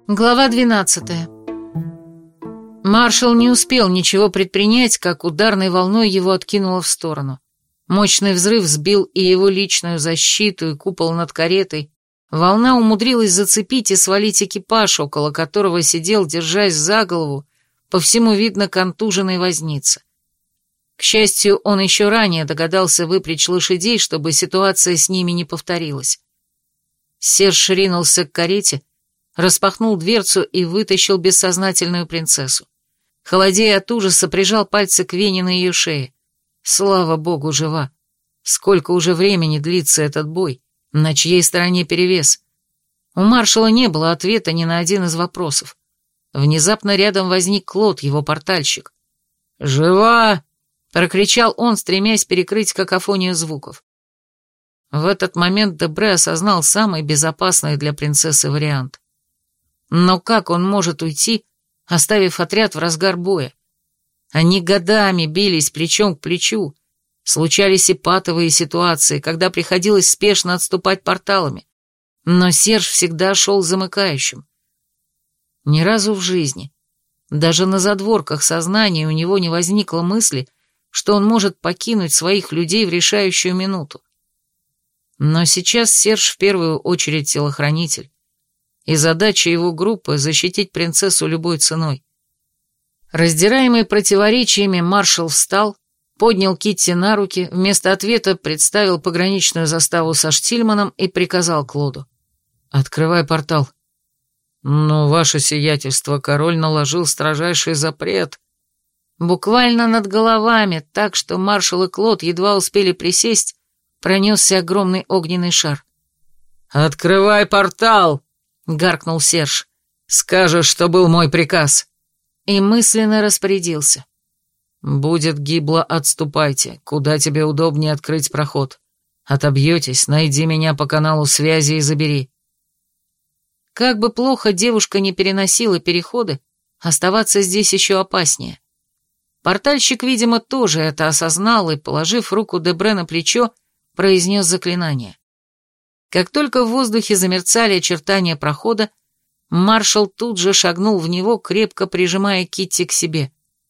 Глава 12. Маршал не успел ничего предпринять, как ударной волной его откинуло в сторону. Мощный взрыв сбил и его личную защиту, и купол над каретой. Волна умудрилась зацепить и свалить экипаж, около которого сидел, держась за голову, по всему видно контуженный возница. К счастью, он еще ранее догадался выпрячь лошадей, чтобы ситуация с ними не повторилась. Серж ринулся к карете, распахнул дверцу и вытащил бессознательную принцессу. Холодея от ужаса, прижал пальцы к вене на ее шее. Слава богу, жива. Сколько уже времени длится этот бой? На чьей стороне перевес? У маршала не было ответа ни на один из вопросов. Внезапно рядом возник Клод, его портальщик. «Жива!» — прокричал он, стремясь перекрыть какофонию звуков. В этот момент Дебре осознал самый безопасный для принцессы вариант. Но как он может уйти, оставив отряд в разгар боя? Они годами бились плечом к плечу. Случались и патовые ситуации, когда приходилось спешно отступать порталами. Но Серж всегда шел замыкающим. Ни разу в жизни, даже на задворках сознания у него не возникло мысли, что он может покинуть своих людей в решающую минуту. Но сейчас Серж в первую очередь телохранитель. И задача его группы — защитить принцессу любой ценой. Раздираемый противоречиями, маршал встал, поднял Китти на руки, вместо ответа представил пограничную заставу со Штильманом и приказал Клоду: «Открывай портал». «Но, ваше сиятельство, король наложил строжайший запрет». Буквально над головами, так что маршал и Клод едва успели присесть, пронесся огромный огненный шар. «Открывай портал!» — гаркнул Серж. «Скажешь, что был мой приказ». И мысленно распорядился. «Будет гибло, отступайте. Куда тебе удобнее открыть проход? Отобьетесь, найди меня по каналу связи и забери». Как бы плохо девушка не переносила переходы, оставаться здесь еще опаснее. Портальщик, видимо, тоже это осознал и, положив руку Дебре на плечо, произнес заклинание. Как только в воздухе замерцали очертания прохода, маршал тут же шагнул в него, крепко прижимая Китти к себе.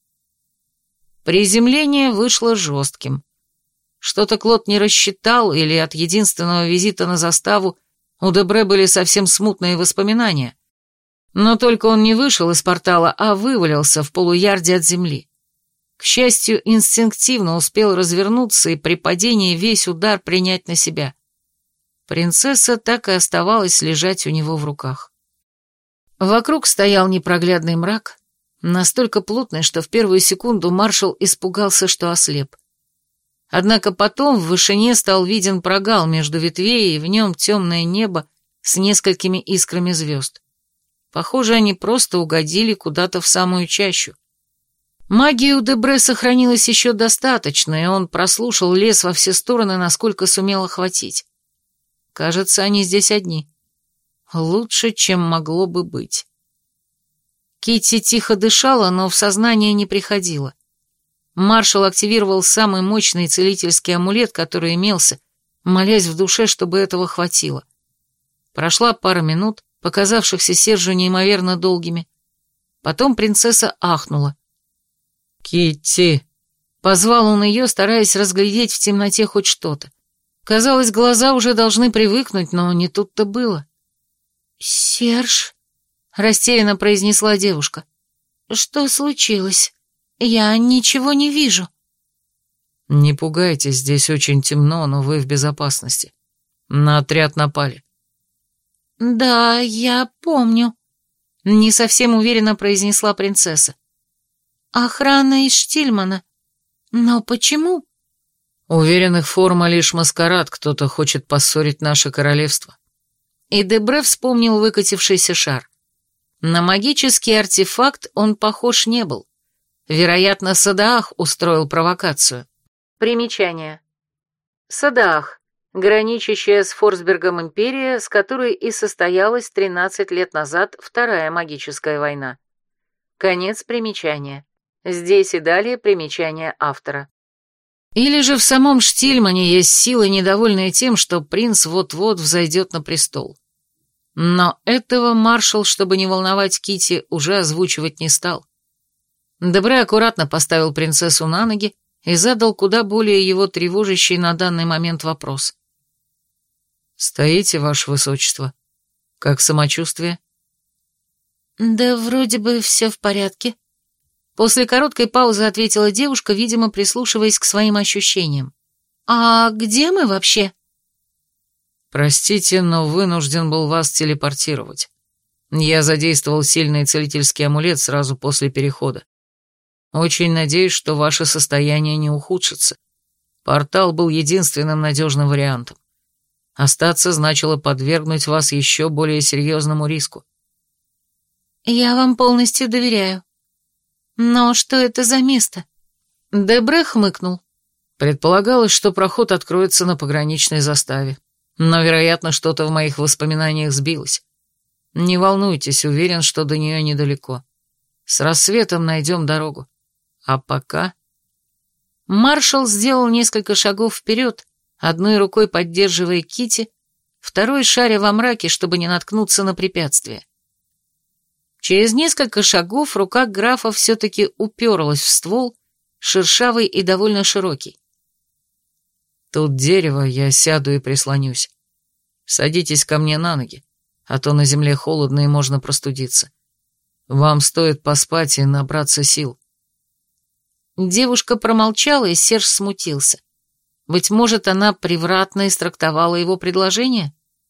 Приземление вышло жестким. Что-то Клод не рассчитал, или от единственного визита на заставу у Дебре были совсем смутные воспоминания. Но только он не вышел из портала, а вывалился в полуярде от земли. К счастью, инстинктивно успел развернуться и при падении весь удар принять на себя. Принцесса так и оставалась лежать у него в руках. Вокруг стоял непроглядный мрак, настолько плотный, что в первую секунду маршал испугался, что ослеп. Однако потом в вышине стал виден прогал между ветвей, и в нем темное небо с несколькими искрами звезд. Похоже, они просто угодили куда-то в самую чащу. Магии у Дебре сохранилось еще достаточно, и он прослушал лес во все стороны, насколько сумел охватить. Кажется, они здесь одни. Лучше, чем могло бы быть. Китти тихо дышала, но в сознание не приходила. Маршал активировал самый мощный целительский амулет, который имелся, молясь в душе, чтобы этого хватило. Прошла пара минут, показавшихся Сержу неимоверно долгими. Потом принцесса ахнула. «Китти!» — позвал он ее, стараясь разглядеть в темноте хоть что-то. Казалось, глаза уже должны привыкнуть, но не тут-то было. «Серж?» — растерянно произнесла девушка. «Что случилось? Я ничего не вижу». «Не пугайтесь, здесь очень темно, но вы в безопасности. На отряд напали». «Да, я помню», — не совсем уверенно произнесла принцесса. «Охрана из Штильмана. Но почему?» «Уверенных форма лишь маскарад, кто-то хочет поссорить наше королевство». И Дебре вспомнил выкатившийся шар. На магический артефакт он похож не был. Вероятно, Садаах устроил провокацию. Примечание. Садаах, граничащая с Форсбергом империя, с которой и состоялась 13 лет назад Вторая магическая война. Конец примечания. Здесь и далее примечание автора. Или же в самом Штильмане есть силы, недовольные тем, что принц вот-вот взойдет на престол. Но этого маршал, чтобы не волновать Китти, уже озвучивать не стал. Дебре аккуратно поставил принцессу на ноги и задал куда более его тревожащий на данный момент вопрос. «Стоите, ваше высочество? Как самочувствие?» «Да вроде бы все в порядке», — после короткой паузы ответила девушка, видимо, прислушиваясь к своим ощущениям. «А где мы вообще?» «Простите, но вынужден был вас телепортировать. Я задействовал сильный целительский амулет сразу после перехода. Очень надеюсь, что ваше состояние не ухудшится. Портал был единственным надежным вариантом. Остаться значило подвергнуть вас еще более серьезному риску». «Я вам полностью доверяю. Но что это за место?» Дебре хмыкнул. Предполагалось, что проход откроется на пограничной заставе. Но, вероятно, что-то в моих воспоминаниях сбилось. Не волнуйтесь, уверен, что до нее недалеко. С рассветом найдем дорогу. А пока...» Маршал сделал несколько шагов вперед, одной рукой поддерживая Китти, второй шаря во мраке, чтобы не наткнуться на препятствие. Через несколько шагов рука графа все-таки уперлась в ствол, шершавый и довольно широкий. «Тут дерево, я сяду и прислонюсь. Садитесь ко мне на ноги, а то на земле холодно и можно простудиться. Вам стоит поспать и набраться сил». Девушка промолчала, и Серж смутился. Быть может, она превратно истрактовала его предложение?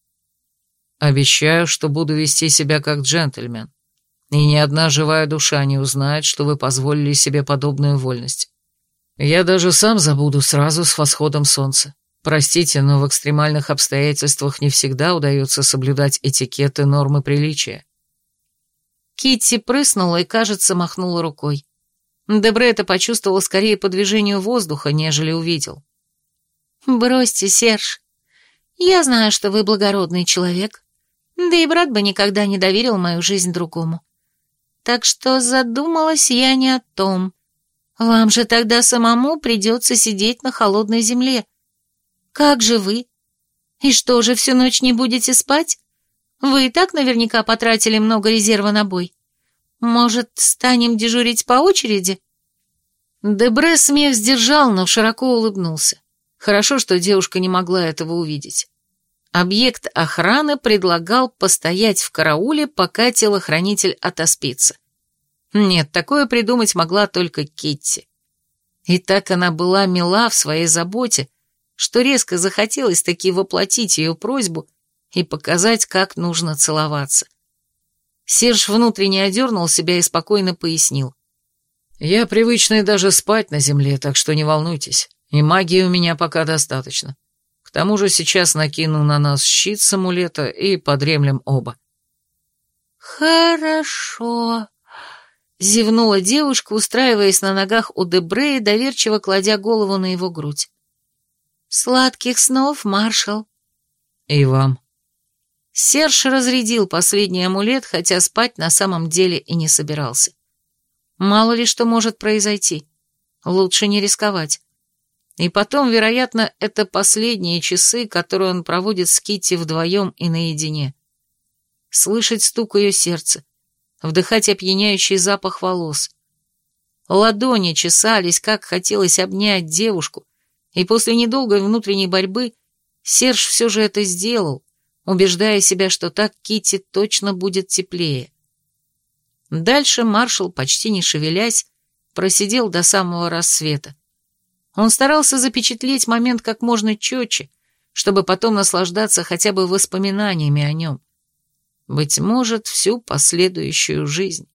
«Обещаю, что буду вести себя как джентльмен, и ни одна живая душа не узнает, что вы позволили себе подобную вольность. Я даже сам забуду сразу с восходом солнца. Простите, но в экстремальных обстоятельствах не всегда удается соблюдать этикет и нормы приличия». Китти прыснула и, кажется, махнула рукой. Дебре это почувствовал скорее по движению воздуха, нежели увидел. «Бросьте, Серж. Я знаю, что вы благородный человек, да и брат бы никогда не доверил мою жизнь другому. Так что задумалась я не о том. Вам же тогда самому придется сидеть на холодной земле. Как же вы? И что же, всю ночь не будете спать? Вы и так наверняка потратили много резерва на бой. Может, станем дежурить по очереди?» Дебре смех сдержал, но широко улыбнулся. Хорошо, что девушка не могла этого увидеть. Объект охраны предлагал постоять в карауле, пока телохранитель отоспится. Нет, такое придумать могла только Китти. И так она была мила в своей заботе, что резко захотелось таки воплотить ее просьбу и показать, как нужно целоваться. Серж внутренне одернул себя и спокойно пояснил. «Я привычный даже спать на земле, так что не волнуйтесь, и магии у меня пока достаточно. К тому же сейчас накину на нас щит с амулета и подремлем оба». «Хорошо», — зевнула девушка, устраиваясь на ногах у Дебре и доверчиво кладя голову на его грудь. «Сладких снов, маршал». «И вам». Серж разрядил последний амулет, хотя спать на самом деле и не собирался. Мало ли что может произойти. Лучше не рисковать. И потом, вероятно, это последние часы, которые он проводит с Китти вдвоем и наедине. Слышать стук ее сердца, вдыхать опьяняющий запах волос. Ладони чесались, как хотелось обнять девушку, и после недолгой внутренней борьбы Серж все же это сделал, убеждая себя, что так Китти точно будет теплее. Дальше маршал, почти не шевелясь, просидел до самого рассвета. Он старался запечатлеть момент как можно четче, чтобы потом наслаждаться хотя бы воспоминаниями о нем. Быть может, всю последующую жизнь.